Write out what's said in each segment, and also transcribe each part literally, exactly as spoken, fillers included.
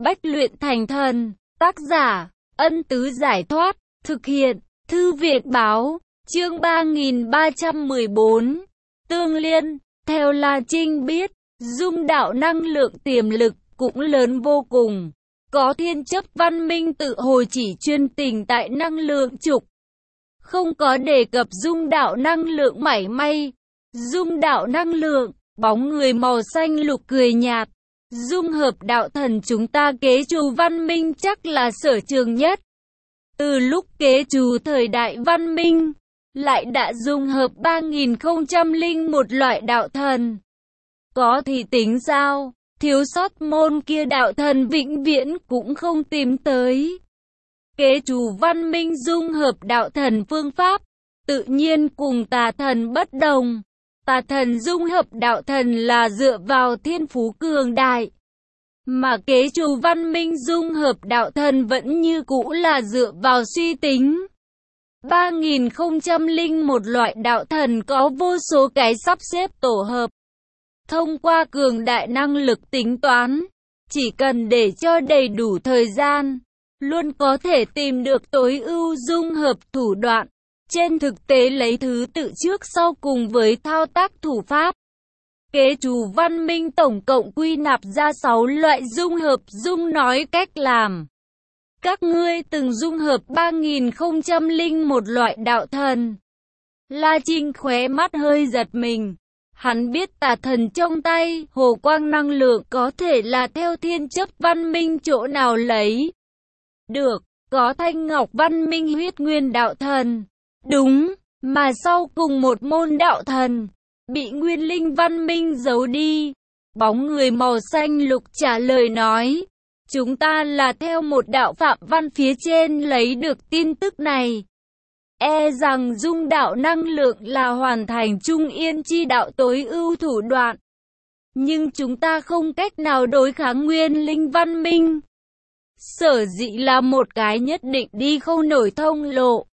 bách luyện thành thần. Tác giả, Ân Tứ Giải Thoát. Thực hiện, Thư viện Báo. Chương ba nghìn ba trăm mười bốn. Tương Liên. Theo La Trinh biết, dung đạo năng lượng tiềm lực cũng lớn vô cùng. Có thiên chấp văn minh tự hồi chỉ chuyên tình tại năng lượng trục. Không có đề cập dung đạo năng lượng mảy may. Dung đạo năng lượng, bóng người màu xanh lục cười nhạt. Dung hợp đạo thần chúng ta kế trù văn minh chắc là sở trường nhất. Từ lúc kế trù thời đại văn minh, lại đã dung hợp ba nghìn không trăm lẻ một loại đạo thần. Có thì tính sao, thiếu sót môn kia đạo thần vĩnh viễn cũng không tìm tới. Kế trù văn minh dung hợp đạo thần phương pháp, tự nhiên cùng tà thần bất đồng. Tà thần dung hợp đạo thần là dựa vào thiên phú cường đại. Mà kế trù văn minh dung hợp đạo thần vẫn như cũ là dựa vào suy tính. ba nghìn không trăm lẻ một loại đạo thần có vô số cái sắp xếp tổ hợp. Thông qua cường đại năng lực tính toán, chỉ cần để cho đầy đủ thời gian, luôn có thể tìm được tối ưu dung hợp thủ đoạn. Trên thực tế lấy thứ tự trước sau cùng với thao tác thủ pháp. Kế trù văn minh tổng cộng quy nạp ra sáu loại dung hợp dung nói cách làm. Các ngươi từng dung hợp ba nghìn không trăm lẻ một loại đạo thần. La Trinh khóe mắt hơi giật mình. Hắn biết tà thần trong tay, hồ quang năng lượng có thể là theo thiên chấp văn minh chỗ nào lấy. Được, có thanh ngọc văn minh huyết nguyên đạo thần. Đúng, mà sau cùng một môn đạo thần, bị nguyên linh văn minh giấu đi. Bóng người màu xanh lục trả lời nói, chúng ta là theo một đạo phạm văn phía trên lấy được tin tức này. E rằng dung đạo năng lượng là hoàn thành trung yên chi đạo tối ưu thủ đoạn. Nhưng chúng ta không cách nào đối kháng nguyên linh văn minh. Sở dĩ là một cái nhất định đi không nổi thông lộ.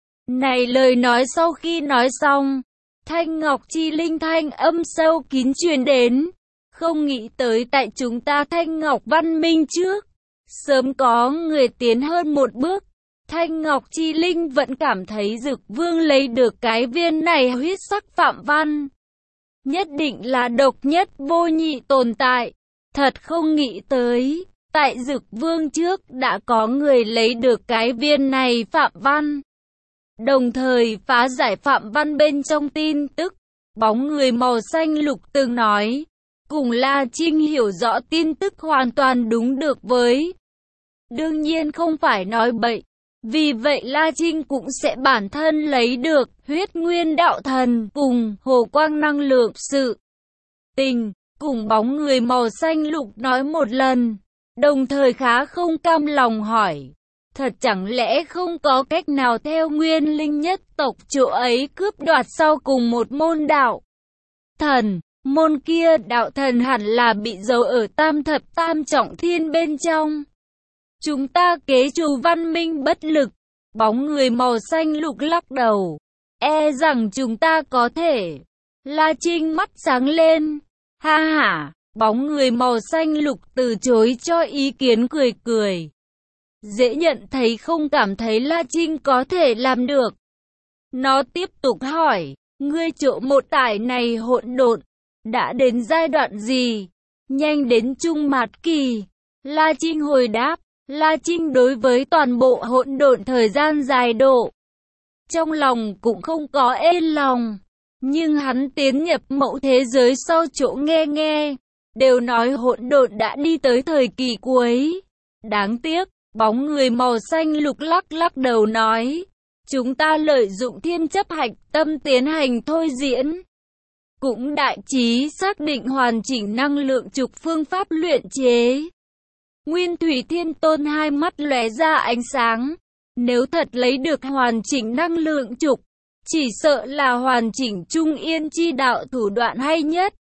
Này lời nói sau khi nói xong, thanh ngọc chi linh thanh âm sâu kín truyền đến. Không nghĩ tới tại chúng ta thanh ngọc văn minh trước, sớm có người tiến hơn một bước. Thanh ngọc chi linh vẫn cảm thấy Dực Vương lấy được cái viên này huyết sắc phạm văn. Nhất định là độc nhất vô nhị tồn tại. Thật không nghĩ tới, tại Dực Vương trước đã có người lấy được cái viên này phạm văn. Đồng thời phá giải phạm văn bên trong tin tức, bóng người màu xanh lục từng nói, cùng La Trinh hiểu rõ tin tức hoàn toàn đúng được với. Đương nhiên không phải nói bậy, vì vậy La Trinh cũng sẽ bản thân lấy được huyết nguyên đạo thần cùng hồ quang năng lượng sự tình, cùng bóng người màu xanh lục nói một lần, đồng thời khá không cam lòng hỏi. Thật chẳng lẽ không có cách nào theo nguyên linh nhất tộc chỗ ấy cướp đoạt sau cùng một môn đạo thần? Môn kia đạo thần hẳn là bị giấu ở tam thập tam trọng thiên bên trong. Chúng ta kế trù văn minh bất lực. Bóng người màu xanh lục lắc đầu. E rằng chúng ta có thể. La Trinh mắt sáng lên. Ha ha, bóng người màu xanh lục từ chối cho ý kiến cười cười. Dễ nhận thấy không cảm thấy La Trinh có thể làm được. Nó tiếp tục hỏi, ngươi chỗ một tải này hỗn độn, đã đến giai đoạn gì? Nhanh đến trung mạt kỳ. La Trinh hồi đáp, La Trinh đối với toàn bộ hỗn độn thời gian dài độ. Trong lòng cũng không có ên lòng. Nhưng hắn tiến nhập mẫu thế giới sau chỗ nghe nghe. Đều nói hỗn độn đã đi tới thời kỳ cuối. Đáng tiếc. Bóng người màu xanh lục lắc lắc đầu nói, chúng ta lợi dụng thiên chấp hạch tâm tiến hành thôi diễn. Cũng đại trí xác định hoàn chỉnh năng lượng trục phương pháp luyện chế. Nguyên Thủy Thiên Tôn hai mắt lóe ra ánh sáng. Nếu thật lấy được hoàn chỉnh năng lượng trục, chỉ sợ là hoàn chỉnh trung yên chi đạo thủ đoạn hay nhất.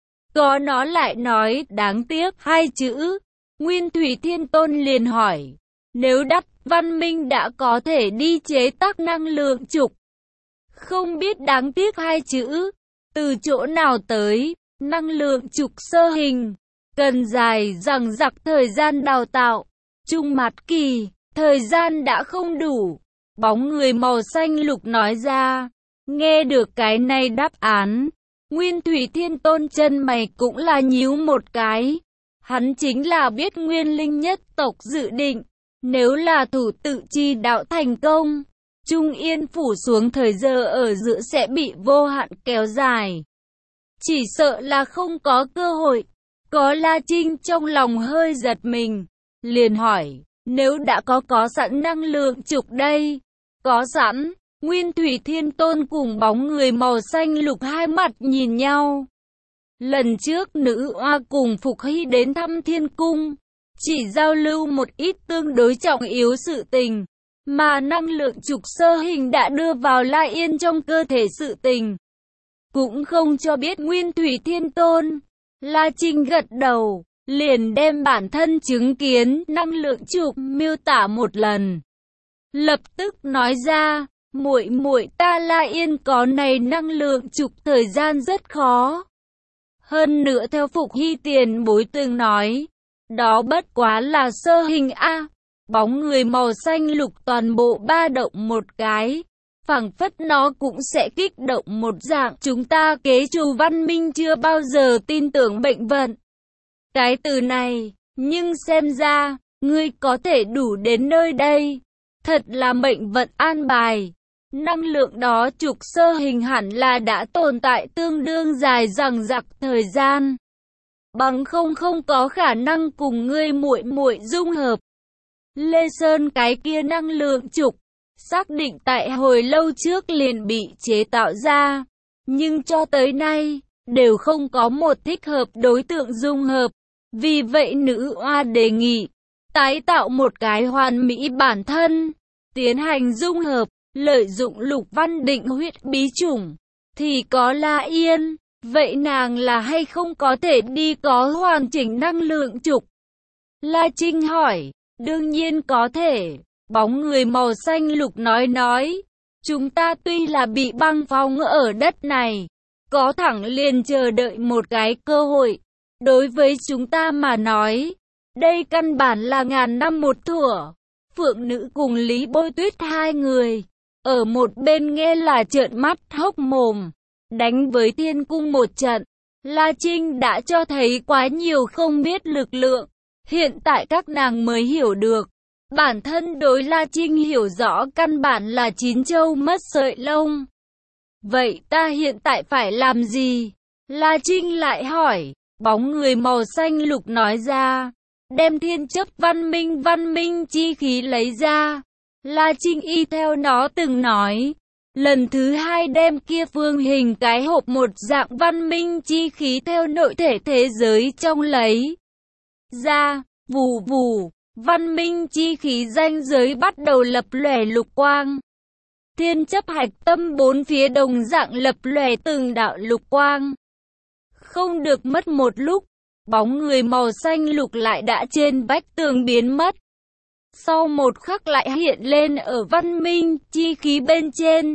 Có nó lại nói đáng tiếc hai chữ. Nguyên Thủy Thiên Tôn liền hỏi, nếu đắc văn minh đã có thể đi chế tác năng lượng trục, không biết đáng tiếc hai chữ, từ chỗ nào tới, năng lượng trục sơ hình, cần dài dằng dặc thời gian đào tạo. Trung Mạt Kỳ, thời gian đã không đủ. Bóng người màu xanh lục nói ra. Nghe được cái này đáp án, Nguyên Thủy Thiên Tôn chân mày cũng là nhíu một cái. Hắn chính là biết Nguyên Linh nhất tộc dự định, nếu là thủ tự chi đạo thành công, Trung Yên phủ xuống thời giờ ở giữa sẽ bị vô hạn kéo dài. Chỉ sợ là không có cơ hội. Có La Trinh trong lòng hơi giật mình, liền hỏi, nếu đã có có sẵn năng lượng trục đây? Có sẵn. Nguyên Thủy Thiên Tôn cùng bóng người màu xanh lục hai mặt nhìn nhau. Lần trước nữ oa cùng Phục Hy đến thăm Thiên Cung, chỉ giao lưu một ít tương đối trọng yếu sự tình, mà năng lượng trục sơ hình đã đưa vào La Yên trong cơ thể sự tình. Cũng không cho biết Nguyên Thủy Thiên Tôn. La Trinh gật đầu, liền đem bản thân chứng kiến năng lượng trục miêu tả một lần. Lập tức nói ra, muội muội ta La Yên có này năng lượng trục thời gian rất khó. Hơn nữa theo Phục Hy tiền bối từng nói, đó bất quá là sơ hình A. Bóng người màu xanh lục toàn bộ ba động một cái, phảng phất nó cũng sẽ kích động một dạng. Chúng ta kế trù văn minh chưa bao giờ tin tưởng bệnh vận. Cái từ này, nhưng xem ra, ngươi có thể đủ đến nơi đây. Thật là mệnh vận an bài. Năng lượng đó trục sơ hình hẳn là đã tồn tại tương đương dài dằng dặc thời gian. Bằng không không có khả năng cùng ngươi muội muội dung hợp. Lê Sơn cái kia năng lượng trục, xác định tại hồi lâu trước liền bị chế tạo ra. Nhưng cho tới nay, đều không có một thích hợp đối tượng dung hợp. Vì vậy nữ oa đề nghị, tái tạo một cái hoàn mỹ bản thân, tiến hành dung hợp. Lợi dụng Lục Văn Định huyết bí chủng, thì có La Yên, vậy nàng là hay không có thể đi có hoàn chỉnh năng lượng trục? La Trinh hỏi, đương nhiên có thể, bóng người màu xanh lục nói nói, chúng ta tuy là bị băng phong ở đất này, có thẳng liền chờ đợi một cái cơ hội, đối với chúng ta mà nói, đây căn bản là ngàn năm một thủa. Phượng Nữ cùng Lý Bôi Tuyết hai người ở một bên nghe là trợn mắt hốc mồm, đánh với Thiên Cung một trận. La Trinh đã cho thấy quá nhiều không biết lực lượng, hiện tại các nàng mới hiểu được. Bản thân đối La Trinh hiểu rõ căn bản là chín châu mất sợi lông. Vậy ta hiện tại phải làm gì? La Trinh lại hỏi, bóng người màu xanh lục nói ra, đem thiên chấp văn minh văn minh chi khí lấy ra. La Trinh y theo nó từng nói, lần thứ hai đem kia phương hình cái hộp một dạng văn minh chi khí theo nội thể thế giới trong lấy ra, vù vù, văn minh chi khí ranh giới bắt đầu lập lòe lục quang. Thiên chấp hạch tâm bốn phía đồng dạng lập lòe từng đạo lục quang. Không được mất một lúc, bóng người màu xanh lục lại đã trên vách tường biến mất. Sau một khắc lại hiện lên ở văn minh chi khí bên trên.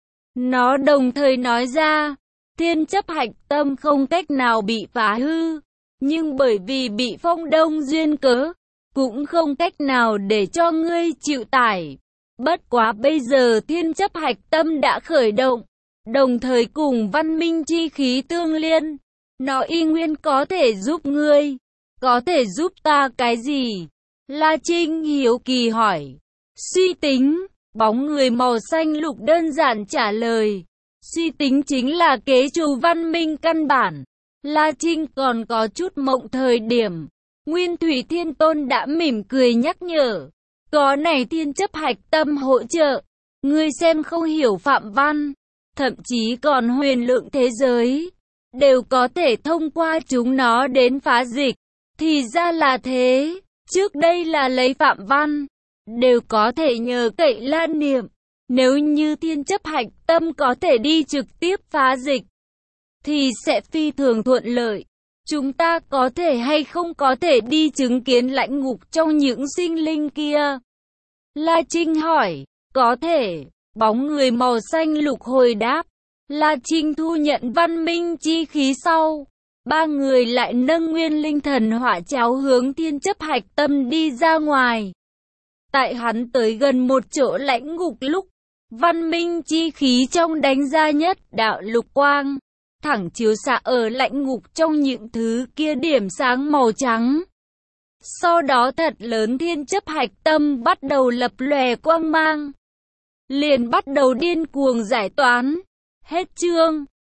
Nó đồng thời nói ra, thiên chấp hạch tâm không cách nào bị phá hư, nhưng bởi vì bị phong đông duyên cớ, cũng không cách nào để cho ngươi chịu tải. Bất quá bây giờ thiên chấp hạch tâm đã khởi động, đồng thời cùng văn minh chi khí tương liên. Nó y nguyên có thể giúp ngươi. Có thể giúp ta cái gì? La Trinh hiếu kỳ hỏi. Suy tính. Bóng người màu xanh lục đơn giản trả lời. Suy tính chính là kế trù văn minh căn bản. La Trinh còn có chút mộng thời điểm. Nguyên Thủy Thiên Tôn đã mỉm cười nhắc nhở. Có này thiên chấp hạch tâm hỗ trợ. Ngươi xem không hiểu phạm văn. Thậm chí còn huyền lượng thế giới. Đều có thể thông qua chúng nó đến phá dịch. Thì ra là thế. Trước đây là lấy phạm văn. Đều có thể nhờ cậy lan niệm. Nếu như thiên chấp hạch tâm có thể đi trực tiếp phá dịch, thì sẽ phi thường thuận lợi. Chúng ta có thể hay không có thể đi chứng kiến lãnh ngục trong những sinh linh kia? La Trinh hỏi. Có thể. Bóng người màu xanh lục hồi đáp. La Trinh thu nhận văn minh chi khí sau, ba người lại nâng nguyên linh thần hỏa cháo hướng thiên chấp hạch tâm đi ra ngoài. Tại hắn tới gần một chỗ lãnh ngục lúc, văn minh chi khí trong đánh ra nhất đạo lục quang, thẳng chiếu xạ ở lãnh ngục trong những thứ kia điểm sáng màu trắng. Sau đó thật lớn thiên chấp hạch tâm bắt đầu lập lòe quang mang, liền bắt đầu điên cuồng giải toán. Hết chương.